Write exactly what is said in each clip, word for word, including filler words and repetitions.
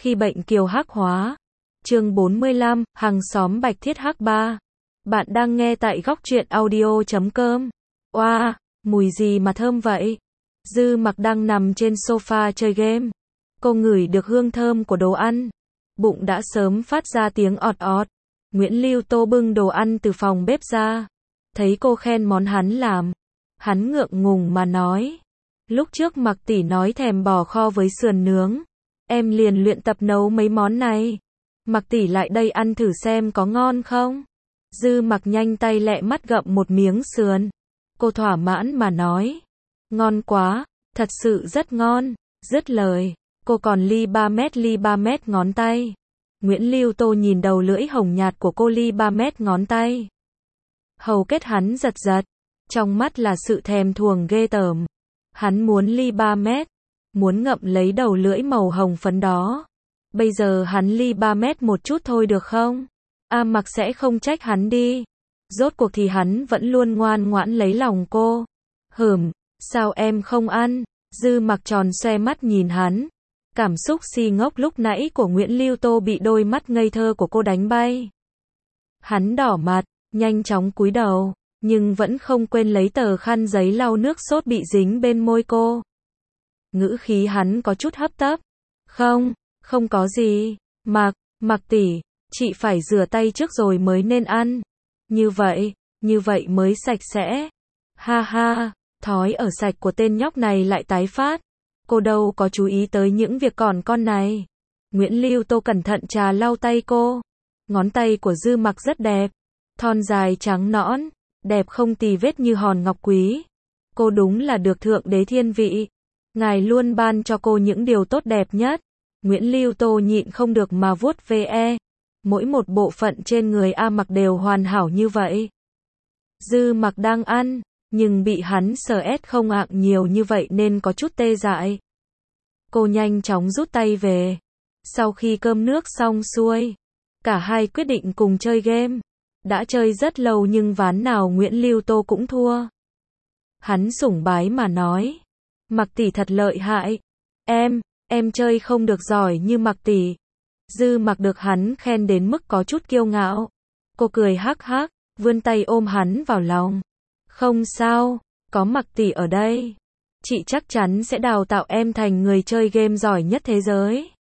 Khi bệnh kiều hắc hóa. Chương bốn mươi lăm, hàng xóm Bạch Thiết Hắc ba. Bạn đang nghe tại góc truyện audio chấm com. Oa, wow, mùi gì mà thơm vậy? Dư Mặc đang nằm trên sofa chơi game. Cô ngửi được hương thơm của đồ ăn. Bụng đã sớm phát ra tiếng ọt ọt. Nguyễn Lưu Tô bưng đồ ăn từ phòng bếp ra. Thấy cô khen món hắn làm. Hắn ngượng ngùng mà nói. Lúc trước Mặc tỷ nói thèm bò kho với sườn nướng. Em liền luyện tập nấu mấy món này. Mặc tỷ lại đây ăn thử xem có ngon không? Dư Mặc nhanh tay lẹ mắt gặm một miếng sườn. Cô thỏa mãn mà nói. Ngon quá, thật sự rất ngon. Dứt lời, cô còn li ba mét li ba mét ngón tay. Nguyễn Lưu Tô nhìn đầu lưỡi hồng nhạt của cô li ba mét ngón tay. Hầu kết hắn giật giật. Trong mắt là sự thèm thuồng ghê tởm. Hắn muốn li ba mét. Muốn ngậm lấy đầu lưỡi màu hồng phấn đó. Bây giờ hắn li ba mét một chút thôi được không? A Mặc sẽ không trách hắn đi. Rốt cuộc thì hắn vẫn luôn ngoan ngoãn lấy lòng cô. Hửm, sao em không ăn? Dư Mặc tròn xoe mắt nhìn hắn. Cảm xúc si ngốc lúc nãy của Nguyễn Lưu Tô bị đôi mắt ngây thơ của cô đánh bay. Hắn đỏ mặt, nhanh chóng cúi đầu, nhưng vẫn không quên lấy tờ khăn giấy lau nước sốt bị dính bên môi cô. Ngữ khí hắn có chút hấp tấp. Không, không có gì. Mặc, Mặc tỷ, chị phải rửa tay trước rồi mới nên ăn. Như vậy, như vậy mới sạch sẽ. Ha ha, thói ở sạch của tên nhóc này lại tái phát. Cô đâu có chú ý tới những việc còn con này. Nguyễn Lưu Tô cẩn thận trà lau tay cô. Ngón tay của Dư Mặc rất đẹp. Thon dài trắng nõn, đẹp không tì vết như hòn ngọc quý. Cô đúng là được Thượng Đế thiên vị. Ngài luôn ban cho cô những điều tốt đẹp nhất. Nguyễn Lưu Tô nhịn không được mà vuốt ve. Mỗi một bộ phận trên người A Mặc đều hoàn hảo như vậy. Dư Mặc đang ăn, nhưng bị hắn sờ ét không ạng nhiều như vậy nên có chút tê dại. Cô nhanh chóng rút tay về. Sau khi cơm nước xong xuôi, cả hai quyết định cùng chơi game. Đã chơi rất lâu nhưng ván nào Nguyễn Lưu Tô cũng thua. Hắn sủng bái mà nói. Mặc tỷ thật lợi hại. Em, em chơi không được giỏi như Mặc tỷ. Dư Mặc được hắn khen đến mức có chút kiêu ngạo. Cô cười hắc hắc, vươn tay ôm hắn vào lòng. Không sao, có Mặc tỷ ở đây. Chị chắc chắn sẽ đào tạo em thành người chơi game giỏi nhất thế giới.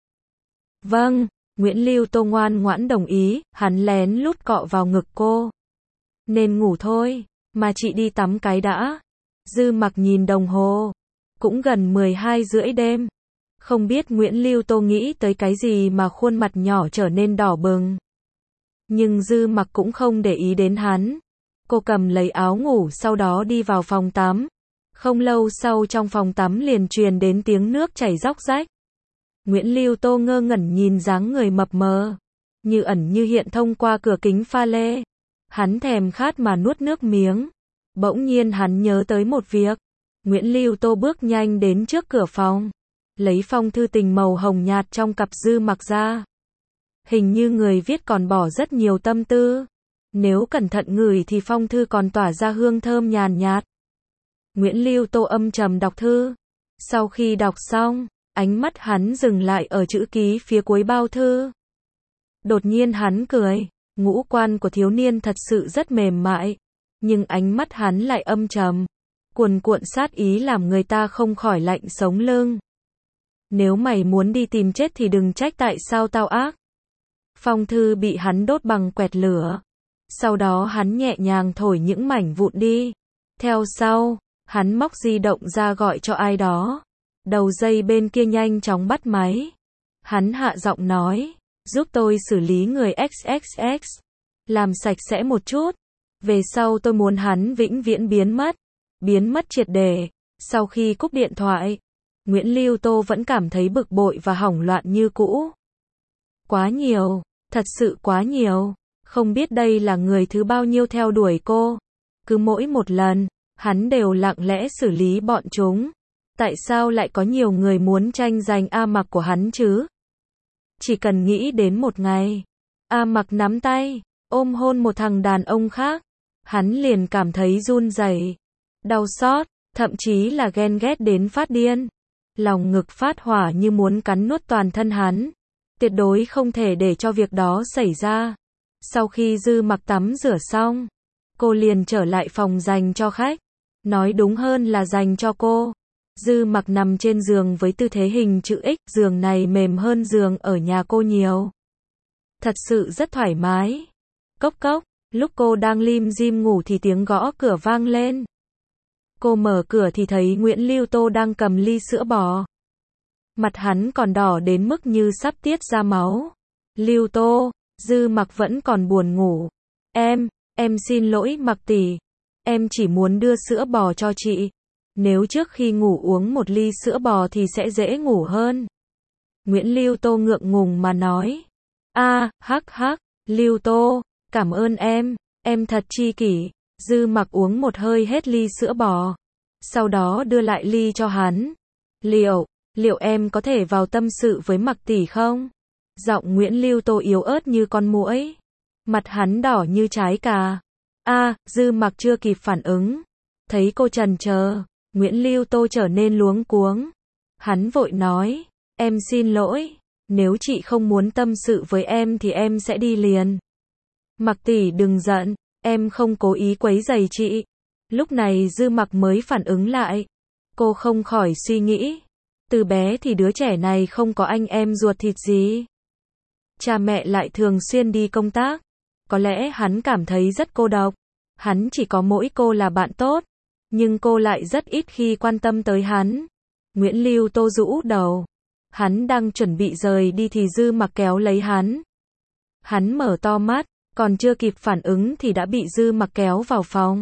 Vâng, Nguyễn Lưu Tô ngoan ngoãn đồng ý, hắn lén lút cọ vào ngực cô. Nên ngủ thôi, mà chị đi tắm cái đã. Dư Mặc nhìn đồng hồ. Cũng gần mười hai rưỡi đêm. Không biết Nguyễn Lưu Tô nghĩ tới cái gì mà khuôn mặt nhỏ trở nên đỏ bừng. Nhưng Dư Mặc cũng không để ý đến hắn. Cô cầm lấy áo ngủ sau đó đi vào phòng tắm. Không lâu sau trong phòng tắm liền truyền đến tiếng nước chảy róc rách. Nguyễn Lưu Tô ngơ ngẩn nhìn dáng người mập mờ, như ẩn như hiện thông qua cửa kính pha lê. Hắn thèm khát mà nuốt nước miếng. Bỗng nhiên hắn nhớ tới một việc. Nguyễn Lưu Tô bước nhanh đến trước cửa phòng, lấy phong thư tình màu hồng nhạt trong cặp Dư Mặc ra. Hình như người viết còn bỏ rất nhiều tâm tư. Nếu cẩn thận ngửi thì phong thư còn tỏa ra hương thơm nhàn nhạt. Nguyễn Lưu Tô âm trầm đọc thư. Sau khi đọc xong, ánh mắt hắn dừng lại ở chữ ký phía cuối bao thư. Đột nhiên hắn cười. Ngũ quan của thiếu niên thật sự rất mềm mại, nhưng ánh mắt hắn lại âm trầm, cuồn cuộn sát ý làm người ta không khỏi lạnh sống lưng. Nếu mày muốn đi tìm chết thì đừng trách tại sao tao ác. Phong thư bị hắn đốt bằng quẹt lửa. Sau đó hắn nhẹ nhàng thổi những mảnh vụn đi. Theo sau, hắn móc di động ra gọi cho ai đó. Đầu dây bên kia nhanh chóng bắt máy. Hắn hạ giọng nói, giúp tôi xử lý người ích ích ích. Làm sạch sẽ một chút. Về sau tôi muốn hắn vĩnh viễn biến mất. Biến mất triệt để. Sau khi cúp điện thoại, Nguyễn Lưu Tô vẫn cảm thấy bực bội và hoảng loạn như cũ. Quá nhiều, thật sự quá nhiều. Không biết đây là người thứ bao nhiêu theo đuổi cô. Cứ mỗi một lần, hắn đều lặng lẽ xử lý bọn chúng. Tại sao lại có nhiều người muốn tranh giành A Mặc của hắn chứ? Chỉ cần nghĩ đến một ngày, A Mặc nắm tay, ôm hôn một thằng đàn ông khác, hắn liền cảm thấy run rẩy, đau xót, thậm chí là ghen ghét đến phát điên. Lòng ngực phát hỏa như muốn cắn nuốt toàn thân hắn. Tuyệt đối không thể để cho việc đó xảy ra. Sau khi Dư Mặc tắm rửa xong, cô liền trở lại phòng dành cho khách. Nói đúng hơn là dành cho cô. Dư Mặc nằm trên giường với tư thế hình chữ X, giường này mềm hơn giường ở nhà cô nhiều. Thật sự rất thoải mái. Cốc cốc, lúc cô đang lim dim ngủ thì tiếng gõ cửa vang lên. Cô mở cửa thì thấy Nguyễn Lưu Tô đang cầm ly sữa bò. Mặt hắn còn đỏ đến mức như sắp tiết ra máu. Lưu Tô, Dư Mặc vẫn còn buồn ngủ. Em, em xin lỗi Mặc tỷ. Em chỉ muốn đưa sữa bò cho chị. Nếu trước khi ngủ uống một ly sữa bò thì sẽ dễ ngủ hơn. Nguyễn Lưu Tô ngượng ngùng mà nói. A, hắc hắc, Lưu Tô, cảm ơn em, em thật chi kỷ. Dư Mặc uống một hơi hết ly sữa bò. Sau đó đưa lại ly cho hắn. Liệu, liệu em có thể vào tâm sự với Mặc tỷ không? Giọng Nguyễn Lưu Tô yếu ớt như con muỗi. Mặt hắn đỏ như trái cà. A, Dư Mặc chưa kịp phản ứng. Thấy cô chần chờ, Nguyễn Lưu Tô trở nên luống cuống. Hắn vội nói, em xin lỗi, nếu chị không muốn tâm sự với em thì em sẽ đi liền. Mặc tỷ đừng giận, em không cố ý quấy rầy chị. Lúc này Dư Mặc mới phản ứng lại. Cô không khỏi suy nghĩ, từ bé thì đứa trẻ này không có anh em ruột thịt gì. Cha mẹ lại thường xuyên đi công tác. Có lẽ hắn cảm thấy rất cô độc. Hắn chỉ có mỗi cô là bạn tốt. Nhưng cô lại rất ít khi quan tâm tới hắn. Nguyễn Lưu Tô rũ đầu. Hắn đang chuẩn bị rời đi thì Dư Mặc kéo lấy hắn. Hắn mở to mắt, còn chưa kịp phản ứng thì đã bị Dư Mặc kéo vào phòng.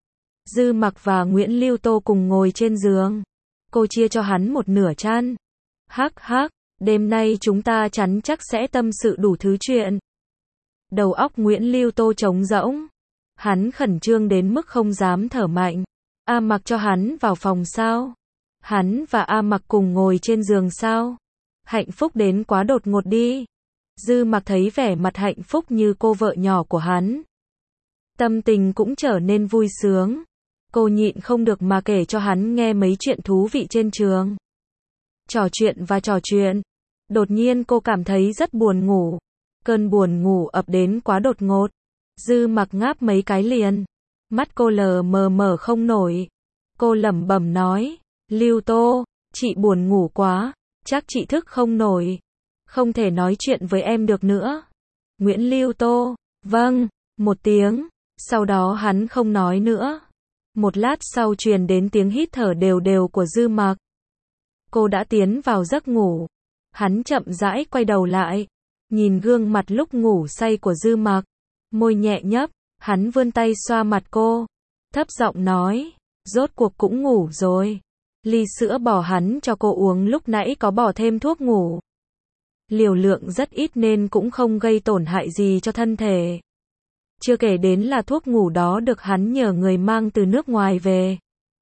Dư Mặc và Nguyễn Lưu Tô cùng ngồi trên giường. Cô chia cho hắn một nửa chăn. Hắc hắc, đêm nay chúng ta chắn chắc sẽ tâm sự đủ thứ chuyện. Đầu óc Nguyễn Lưu Tô trống rỗng. Hắn khẩn trương đến mức không dám thở mạnh. A Mặc cho hắn vào phòng sao? Hắn và A Mặc cùng ngồi trên giường sao? Hạnh phúc đến quá đột ngột đi. Dư Mặc thấy vẻ mặt hạnh phúc như cô vợ nhỏ của hắn. Tâm tình cũng trở nên vui sướng. Cô nhịn không được mà kể cho hắn nghe mấy chuyện thú vị trên trường. Trò chuyện và trò chuyện. Đột nhiên cô cảm thấy rất buồn ngủ. Cơn buồn ngủ ập đến quá đột ngột. Dư Mặc ngáp mấy cái liền. Mắt cô lờ mờ mở không nổi. Cô lẩm bẩm nói, Lưu Tô, chị buồn ngủ quá, chắc chị thức không nổi. Không thể nói chuyện với em được nữa. Nguyễn Lưu Tô, vâng, một tiếng. Sau đó hắn không nói nữa. Một lát sau truyền đến tiếng hít thở đều đều của Dư Mặc. Cô đã tiến vào giấc ngủ. Hắn chậm rãi quay đầu lại. Nhìn gương mặt lúc ngủ say của Dư Mặc. Môi nhẹ nhấp. Hắn vươn tay xoa mặt cô. Thấp giọng nói. Rốt cuộc cũng ngủ rồi. Ly sữa bò hắn cho cô uống lúc nãy có bỏ thêm thuốc ngủ. Liều lượng rất ít nên cũng không gây tổn hại gì cho thân thể. Chưa kể đến là thuốc ngủ đó được hắn nhờ người mang từ nước ngoài về.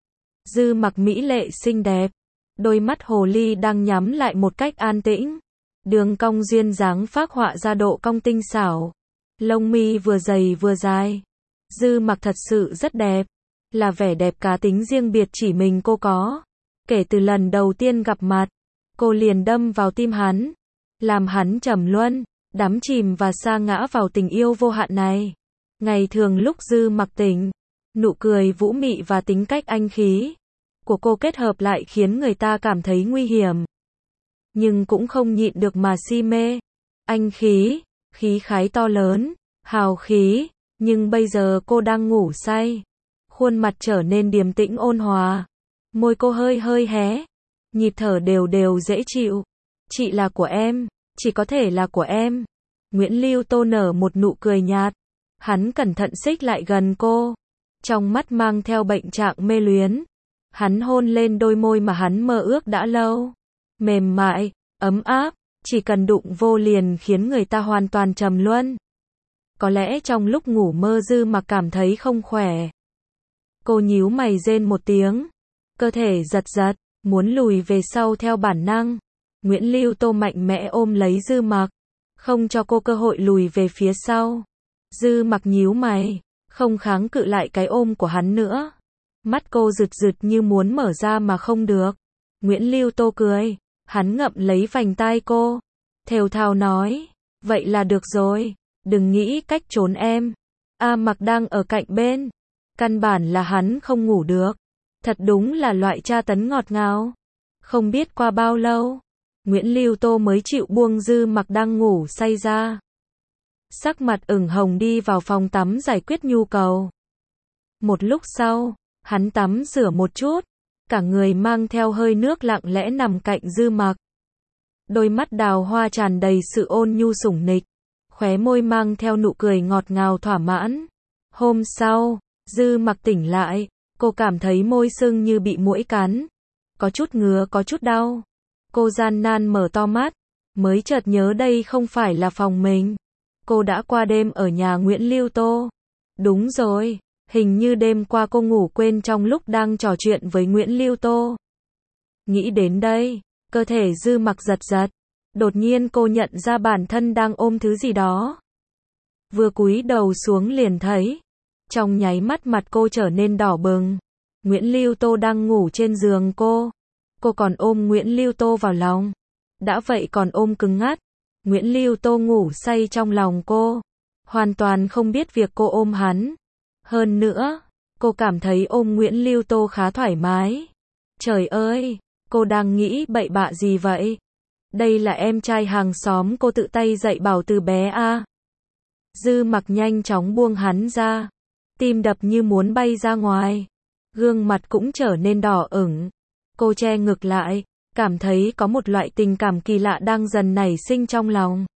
Dư Mặc mỹ lệ xinh đẹp. Đôi mắt hồ ly đang nhắm lại một cách an tĩnh. Đường cong duyên dáng phác họa ra độ cong tinh xảo. Lông mi vừa dày vừa dài. Dư Mặc thật sự rất đẹp. Là vẻ đẹp cá tính riêng biệt chỉ mình cô có. Kể từ lần đầu tiên gặp mặt, cô liền đâm vào tim hắn. Làm hắn trầm luân, đắm chìm và sa ngã vào tình yêu vô hạn này. Ngày thường lúc Dư Mặc tỉnh, nụ cười vũ mị và tính cách anh khí của cô kết hợp lại khiến người ta cảm thấy nguy hiểm. Nhưng cũng không nhịn được mà si mê. Anh khí, khí khái to lớn, hào khí, nhưng bây giờ cô đang ngủ say. Khuôn mặt trở nên điềm tĩnh ôn hòa. Môi cô hơi hơi hé. Nhịp thở đều đều dễ chịu. Chị là của em, chỉ có thể là của em. Nguyễn Lưu Tô nở một nụ cười nhạt. Hắn cẩn thận xích lại gần cô. Trong mắt mang theo bệnh trạng mê luyến. Hắn hôn lên đôi môi mà hắn mơ ước đã lâu. Mềm mại, ấm áp, chỉ cần đụng vô liền khiến người ta hoàn toàn trầm luân. Có lẽ trong lúc ngủ mơ Dư Mặc cảm thấy không khỏe. Cô nhíu mày rên một tiếng. Cơ thể giật giật, muốn lùi về sau theo bản năng. Nguyễn Lưu Tô mạnh mẽ ôm lấy Dư Mặc. Không cho cô cơ hội lùi về phía sau. Dư Mặc nhíu mày. Không kháng cự lại cái ôm của hắn nữa. Mắt cô rực rực như muốn mở ra mà không được. Nguyễn Lưu Tô cười. Hắn ngậm lấy vành tai cô. thều thào nói, vậy là được rồi, đừng nghĩ cách trốn em. A Mặc đang ở cạnh bên, căn bản là hắn không ngủ được, thật đúng là loại tra tấn ngọt ngào. Không biết qua bao lâu, Nguyễn Lưu Tô mới chịu buông Dư Mặc đang ngủ say ra. Sắc mặt ửng hồng đi vào phòng tắm giải quyết nhu cầu. Một lúc sau, hắn tắm rửa một chút, cả người mang theo hơi nước lặng lẽ nằm cạnh Dư Mặc. Đôi mắt đào hoa tràn đầy sự ôn nhu sủng nịch, khóe môi mang theo nụ cười ngọt ngào thỏa mãn. Hôm sau, Dư Mặc tỉnh lại, cô cảm thấy môi sưng như bị muỗi cắn, có chút ngứa có chút đau. Cô gian nan mở to mắt, mới chợt nhớ đây không phải là phòng mình. Cô đã qua đêm ở nhà Nguyễn Lưu Tô. Đúng rồi, hình như đêm qua cô ngủ quên trong lúc đang trò chuyện với Nguyễn Lưu Tô. Nghĩ đến đây, cơ thể Dư Mặc giật giật. Đột nhiên cô nhận ra bản thân đang ôm thứ gì đó. Vừa cúi đầu xuống liền thấy, trong nháy mắt mặt cô trở nên đỏ bừng. Nguyễn Lưu Tô đang ngủ trên giường cô. Cô còn ôm Nguyễn Lưu Tô vào lòng. Đã vậy còn ôm cứng ngắt. Nguyễn Lưu Tô ngủ say trong lòng cô, hoàn toàn không biết việc cô ôm hắn. Hơn nữa, cô cảm thấy ôm Nguyễn Lưu Tô khá thoải mái. Trời ơi, cô đang nghĩ bậy bạ gì vậy? Đây là em trai hàng xóm cô tự tay dạy bảo từ bé à? Dư Mặc nhanh chóng buông hắn ra, tim đập như muốn bay ra ngoài, gương mặt cũng trở nên đỏ ửng. Cô che ngực lại, cảm thấy có một loại tình cảm kỳ lạ đang dần nảy sinh trong lòng.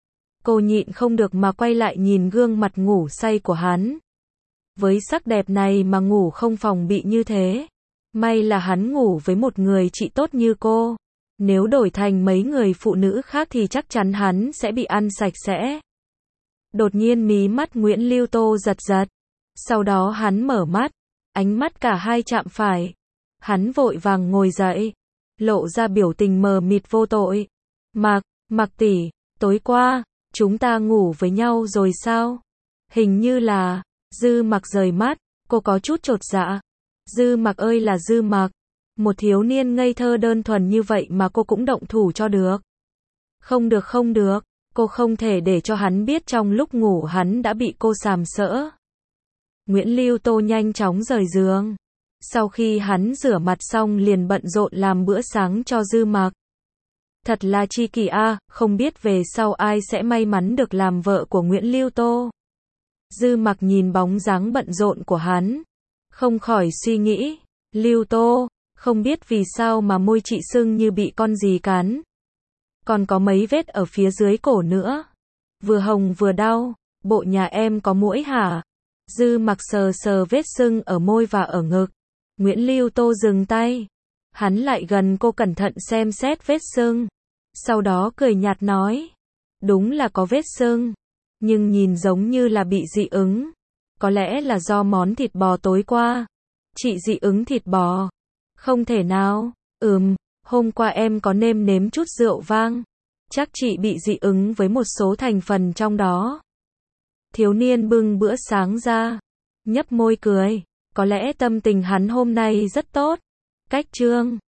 Cô nhịn không được mà quay lại nhìn gương mặt ngủ say của hắn. Với sắc đẹp này mà ngủ không phòng bị như thế. May là hắn ngủ với một người chị tốt như cô. Nếu đổi thành mấy người phụ nữ khác thì chắc chắn hắn sẽ bị ăn sạch sẽ. Đột nhiên mí mắt Nguyễn Lưu Tô giật giật. Sau đó hắn mở mắt, ánh mắt cả hai chạm phải. Hắn vội vàng ngồi dậy, lộ ra biểu tình mờ mịt vô tội. Mặc, Mặc tỷ, tối qua, chúng ta ngủ với nhau rồi sao? Hình như là, Dư Mặc rời mắt, cô có chút chột dạ. Dư Mặc ơi là Dư Mặc, một thiếu niên ngây thơ đơn thuần như vậy mà cô cũng động thủ cho được. Không được không được, cô không thể để cho hắn biết trong lúc ngủ hắn đã bị cô sàm sỡ. Nguyễn Lưu Tô nhanh chóng rời giường. Sau khi hắn rửa mặt xong liền bận rộn làm bữa sáng cho Dư Mặc. Thật là chi kỷ a, không biết về sau ai sẽ may mắn được làm vợ của Nguyễn Lưu Tô. Dư Mặc nhìn bóng dáng bận rộn của hắn, không khỏi suy nghĩ, Lưu Tô, không biết vì sao mà môi chị sưng như bị con gì cắn. Còn có mấy vết ở phía dưới cổ nữa. Vừa hồng vừa đau, bộ nhà em có muỗi hả? Dư Mặc sờ sờ vết sưng ở môi và ở ngực. Nguyễn Lưu Tô dừng tay. Hắn lại gần cô cẩn thận xem xét vết sưng. Sau đó cười nhạt nói. Đúng là có vết sưng. Nhưng nhìn giống như là bị dị ứng. Có lẽ là do món thịt bò tối qua. Chị dị ứng thịt bò. Không thể nào. Ừm, hôm qua em có nêm nếm chút rượu vang. Chắc chị bị dị ứng với một số thành phần trong đó. Thiếu niên bưng bữa sáng ra. Nhấp môi cười. Có lẽ tâm tình hắn hôm nay rất tốt. Cách chương